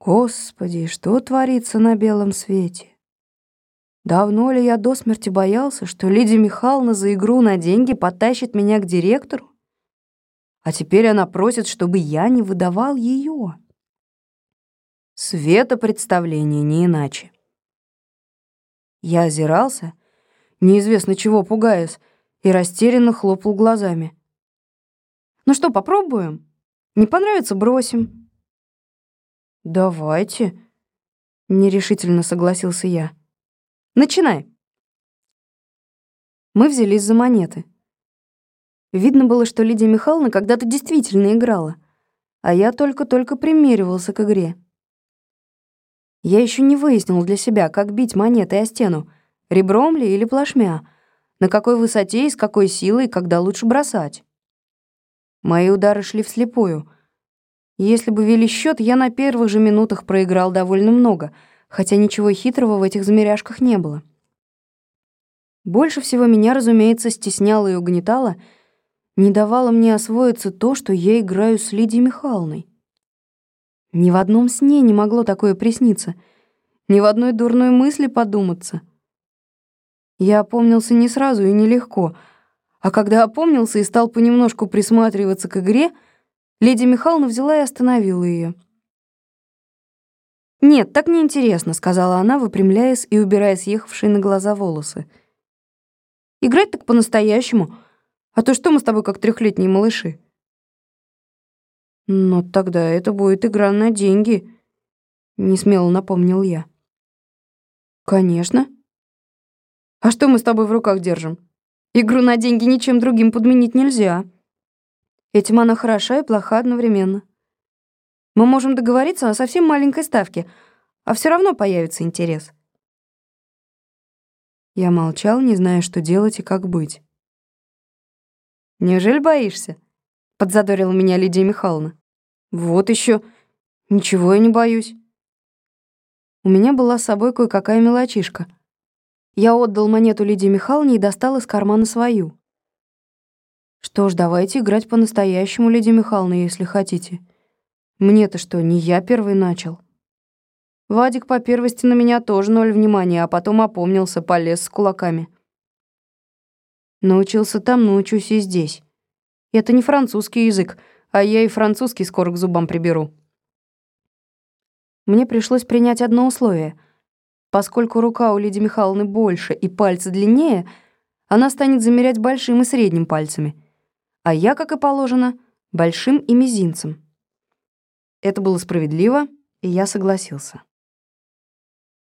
Господи, что творится на белом свете? Давно ли я до смерти боялся, что Лидия Михайловна за игру на деньги потащит меня к директору? А теперь она просит, чтобы я не выдавал ее. Светопредставление, не иначе. Я озирался, неизвестно чего пугаясь, и растерянно хлопал глазами. «Ну что, попробуем? Не понравится — бросим». «Давайте», — нерешительно согласился я. «Начинай». Мы взялись за монеты. Видно было, что Лидия Михайловна когда-то действительно играла, а я только-только примеривался к игре. Я еще не выяснил для себя, как бить монетой о стену, ребром ли или плашмя, на какой высоте и с какой силой, когда лучше бросать. Мои удары шли вслепую. Если бы вели счет, я на первых же минутах проиграл довольно много, хотя ничего хитрого в этих замеряшках не было. Больше всего меня, разумеется, стесняло и угнетало, не давало мне освоиться то, что я играю с Лидией Михайловной. Ни в одном сне не могло такое присниться, ни в одной дурной мысли подуматься. Я опомнился не сразу и нелегко, а когда опомнился и стал понемножку присматриваться к игре, Лидия Михайловна взяла и остановила ее. «Нет, так неинтересно», — сказала она, выпрямляясь и убирая съехавшие на глаза волосы. «Играть так по-настоящему, а то что мы с тобой как трехлетние малыши?» «Но тогда это будет игра на деньги», — несмело напомнил я. «Конечно. А что мы с тобой в руках держим? Игру на деньги ничем другим подменить нельзя. Этим она хороша и плоха одновременно. Мы можем договориться о совсем маленькой ставке, а все равно появится интерес». Я молчал, не зная, что делать и как быть. «Неужели боишься?» — подзадорила меня Лидия Михайловна. «Вот еще. Ничего я не боюсь». У меня была с собой кое-какая мелочишка. Я отдал монету Лидии Михайловне и достал из кармана свою. «Что ж, давайте играть по-настоящему, Лидия Михайловна, если хотите. Мне-то что, не я первый начал. Вадик по первости на меня тоже 0 внимания, а потом опомнился, полез с кулаками. Научился там, научусь и здесь. Это не французский язык, а я и французский скоро к зубам приберу». Мне пришлось принять одно условие. Поскольку рука у Лидии Михайловны больше и пальцы длиннее, она станет замерять большим и средним пальцами, а я, как и положено, большим и мизинцем. Это было справедливо, и я согласился.